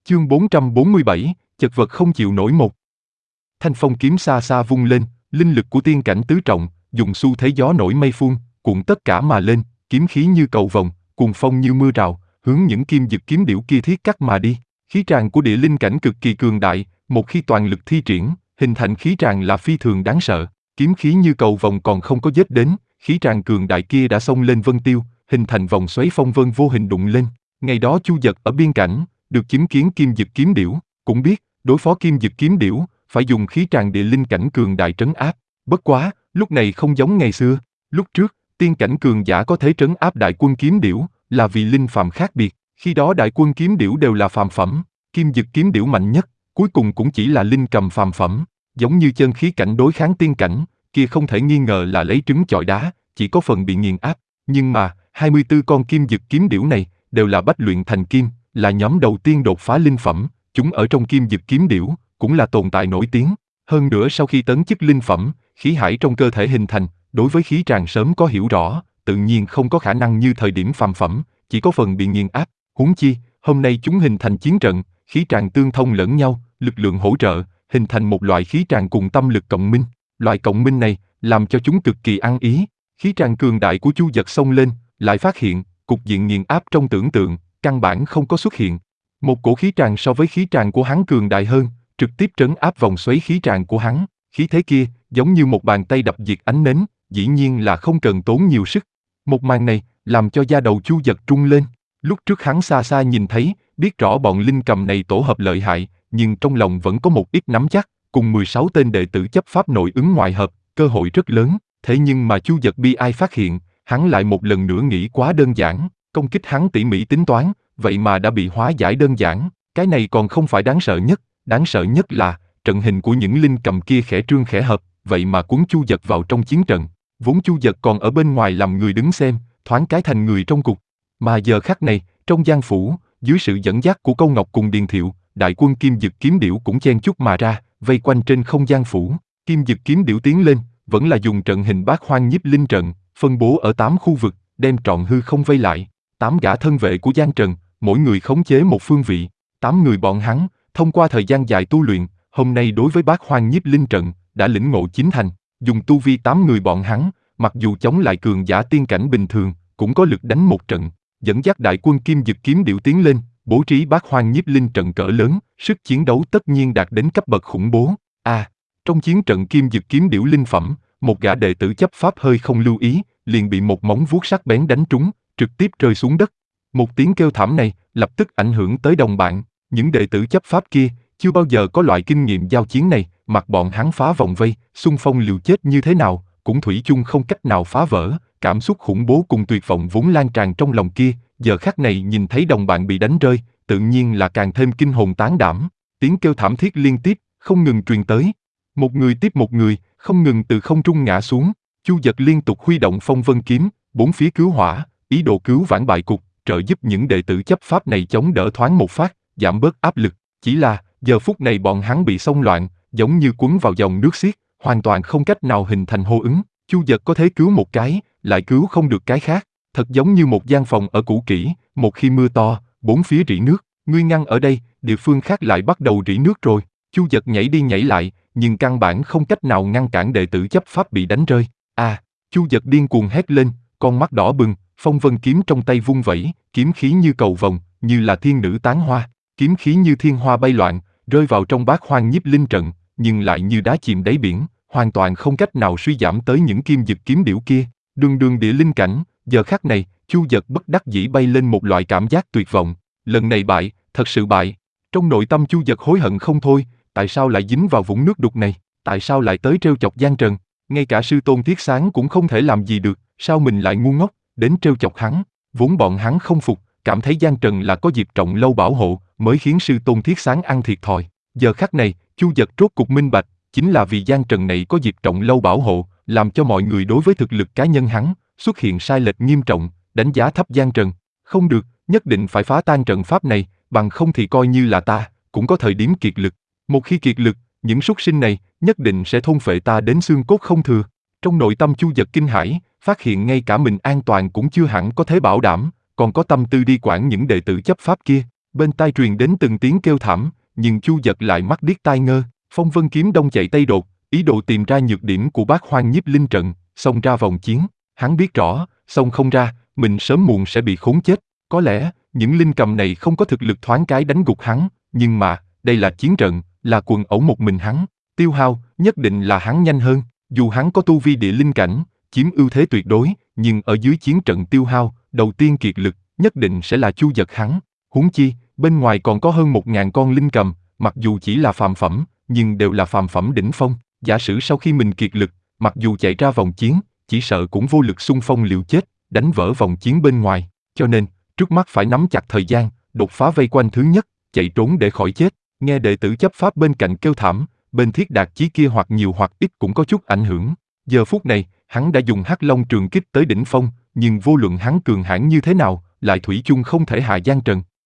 Chương 447, chật vật không chịu nổi một. Thanh phong kiếm xa xa vung lên, linh lực của tiên cảnh tứ trọng, dùng xu thế gió nổi mây phun, cuộn tất cả mà lên, kiếm khí như cầu vồng, cuồng phong như mưa rào, hướng những kim dực kiếm điểu kia thiết cắt mà đi. Khí tràng của địa linh cảnh cực kỳ cường đại, một khi toàn lực thi triển, hình thành khí tràng là phi thường đáng sợ. Kiếm khí như cầu vồng còn không có giết đến, khí tràng cường đại kia đã xông lên vân tiêu, hình thành vòng xoáy phong vân vô hình đụng lên. Ngày đó Chu Dật ở biên cảnh, được chứng kiến kim dực kiếm điểu, cũng biết, đối phó kim dực kiếm điểu, phải dùng khí tràng địa linh cảnh cường đại trấn áp. Bất quá, lúc này không giống ngày xưa. Lúc trước, tiên cảnh cường giả có thể trấn áp đại quân kiếm điểu, là vì linh phàm khác biệt. Khi đó đại quân kiếm điểu đều là phàm phẩm, kim dực kiếm điểu mạnh nhất, cuối cùng cũng chỉ là linh cầm phàm phẩm. Giống như chân khí cảnh đối kháng tiên cảnh, kia không thể nghi ngờ là lấy trứng chọi đá, chỉ có phần bị nghiền áp. Nhưng mà, 24 con kim dực kiếm điểu này, đều là bách luyện thành kim, là nhóm đầu tiên đột phá linh phẩm, chúng ở trong kim dực kiếm điểu, cũng là tồn tại nổi tiếng. Hơn nữa sau khi tấn chức linh phẩm, khí hải trong cơ thể hình thành, đối với khí tràng sớm có hiểu rõ, tự nhiên không có khả năng như thời điểm phàm phẩm, chỉ có phần bị nghiền áp. Huống chi, hôm nay chúng hình thành chiến trận, khí tràng tương thông lẫn nhau, lực lượng hỗ trợ, hình thành một loại khí tràng cùng tâm lực cộng minh. Loại cộng minh này, làm cho chúng cực kỳ ăn ý. Khí tràng cường đại của Chu Dật xông lên, lại phát hiện, cục diện nghiền áp trong tưởng tượng, căn bản không có xuất hiện. Một cổ khí tràng so với khí tràng của hắn cường đại hơn, trực tiếp trấn áp vòng xoáy khí tràng của hắn. Khí thế kia, giống như một bàn tay đập diệt ánh nến, dĩ nhiên là không cần tốn nhiều sức. Một màn này, làm cho da đầu Chu Dật trung lên. Lúc trước hắn xa xa nhìn thấy, biết rõ bọn linh cầm này tổ hợp lợi hại, nhưng trong lòng vẫn có một ít nắm chắc, cùng 16 tên đệ tử chấp pháp nội ứng ngoại hợp, cơ hội rất lớn. Thế nhưng mà Chu Dật bi ai phát hiện, hắn lại một lần nữa nghĩ quá đơn giản, công kích hắn tỉ mỉ tính toán, vậy mà đã bị hóa giải đơn giản. Cái này còn không phải đáng sợ nhất là, trận hình của những linh cầm kia khẽ trương khẽ hợp, vậy mà cuốn Chu Dật vào trong chiến trận. Vốn Chu Dật còn ở bên ngoài làm người đứng xem, thoáng cái thành người trong cục. Mà giờ khắc này, trong Giang Phủ, dưới sự dẫn dắt của Câu Ngọc cùng Điền Thiệu, đại quân kim dực kiếm điểu cũng chen chúc mà ra, vây quanh trên không gian phủ. Kim dực kiếm điểu tiến lên, vẫn là dùng trận hình bát hoang nhiếp linh trận, phân bố ở 8 khu vực, đem trọn hư không vây lại. 8 gã thân vệ của Giang Trần, mỗi người khống chế một phương vị. 8 người bọn hắn, thông qua thời gian dài tu luyện, hôm nay đối với bát hoang nhiếp linh trận, đã lĩnh ngộ chín thành. Dùng tu vi 8 người bọn hắn, mặc dù chống lại cường giả tiên cảnh bình thường, cũng có lực đánh một trận. Dẫn dắt đại quân kim dực kiếm điểu tiến lên, bố trí bát hoang nhiếp linh trận cỡ lớn, sức chiến đấu tất nhiên đạt đến cấp bậc khủng bố. Trong chiến trận kim dực kiếm điểu linh phẩm, một gã đệ tử chấp pháp hơi không lưu ý, liền bị một móng vuốt sắc bén đánh trúng, trực tiếp rơi xuống đất. Một tiếng kêu thảm này, lập tức ảnh hưởng tới đồng bạn. Những đệ tử chấp pháp kia, chưa bao giờ có loại kinh nghiệm giao chiến này, mặc bọn hắn phá vòng vây, xung phong liều chết như thế nào, cũng thủy chung không cách nào phá vỡ. Cảm xúc khủng bố cùng tuyệt vọng vốn lan tràn trong lòng kia, giờ khắc này nhìn thấy đồng bạn bị đánh rơi, tự nhiên là càng thêm kinh hồn tán đảm. Tiếng kêu thảm thiết liên tiếp, không ngừng truyền tới. Một người tiếp một người, không ngừng từ không trung ngã xuống. Chu Dật liên tục huy động phong vân kiếm, bốn phía cứu hỏa, ý đồ cứu vãn bại cục, trợ giúp những đệ tử chấp pháp này chống đỡ thoáng một phát, giảm bớt áp lực. Chỉ là, giờ phút này bọn hắn bị xông loạn, giống như cuốn vào dòng nước xiết, hoàn toàn không cách nào hình thành hô ứng. Chu Dật có thể cứu một cái, lại cứu không được cái khác, thật giống như một gian phòng ở cũ kỹ, một khi mưa to, bốn phía rỉ nước, ngươi ngăn ở đây, địa phương khác lại bắt đầu rỉ nước rồi. Chu Dật nhảy đi nhảy lại, nhưng căn bản không cách nào ngăn cản đệ tử chấp pháp bị đánh rơi. Chu Dật điên cuồng hét lên, con mắt đỏ bừng, phong vân kiếm trong tay vung vẩy, kiếm khí như cầu vồng, như là thiên nữ tán hoa, kiếm khí như thiên hoa bay loạn, rơi vào trong bát hoang nhiếp linh trận, nhưng lại như đá chìm đáy biển, hoàn toàn không cách nào suy giảm tới những kim dực kiếm điểu kia. Đường địa linh cảnh, giờ khắc này, Chu Dật bất đắc dĩ bay lên một loại cảm giác tuyệt vọng. Lần này bại, thật sự bại. Trong nội tâm Chu Dật hối hận không thôi, tại sao lại dính vào vũng nước đục này, tại sao lại tới trêu chọc Giang Trần, ngay cả sư tôn Thiết Sáng cũng không thể làm gì được, sao mình lại ngu ngốc, đến trêu chọc hắn. Vốn bọn hắn không phục, cảm thấy Giang Trần là có Diệp Trọng Lâu bảo hộ, mới khiến sư tôn Thiết Sáng ăn thiệt thòi. Giờ khắc này, Chu Dật rốt cục minh bạch, chính là vì Giang Trần này có Diệp Trọng Lâu bảo hộ, làm cho mọi người đối với thực lực cá nhân hắn xuất hiện sai lệch nghiêm trọng, đánh giá thấp Giang Trần. Không được, nhất định phải phá tan trận pháp này, bằng không thì coi như là ta cũng có thời điểm kiệt lực. Một khi kiệt lực, những súc sinh này nhất định sẽ thôn phệ ta đến xương cốt không thừa. Trong nội tâm Chu Dật kinh hãi, phát hiện ngay cả mình an toàn cũng chưa hẳn có thể bảo đảm, còn có tâm tư đi quản những đệ tử chấp pháp kia. Bên tai truyền đến từng tiếng kêu thảm, nhưng Chu Dật lại mắt điếc tai ngơ. Phong Vân Kiếm Đông chạy Tây đột, ý đồ tìm ra nhược điểm của Bát Hoang Nhiếp Linh trận, xông ra vòng chiến. Hắn biết rõ, xông không ra, mình sớm muộn sẽ bị khốn chết. Có lẽ, những linh cầm này không có thực lực thoáng cái đánh gục hắn, nhưng mà, đây là chiến trận, là quần ẩu một mình hắn. Tiêu hao, nhất định là hắn nhanh hơn. Dù hắn có tu vi địa linh cảnh, chiếm ưu thế tuyệt đối, nhưng ở dưới chiến trận tiêu hao, đầu tiên kiệt lực, nhất định sẽ là Chu Dật hắn. Huống chi, bên ngoài còn có hơn 1000 con linh cầm, mặc dù chỉ là phàm phẩm, nhưng đều là phàm phẩm đỉnh phong. Giả sử sau khi mình kiệt lực, mặc dù chạy ra vòng chiến, chỉ sợ cũng vô lực xung phong liều chết, đánh vỡ vòng chiến bên ngoài. Cho nên, trước mắt phải nắm chặt thời gian, đột phá vây quanh thứ nhất, chạy trốn để khỏi chết. Nghe đệ tử chấp pháp bên cạnh kêu thảm, bên Thiết Đạt Chí kia hoặc nhiều hoặc ít cũng có chút ảnh hưởng. Giờ phút này, hắn đã dùng Hắc Long trường kích tới đỉnh phong, nhưng vô luận hắn cường hãn như thế nào, lại thủy chung không thể hạ Giang Trần.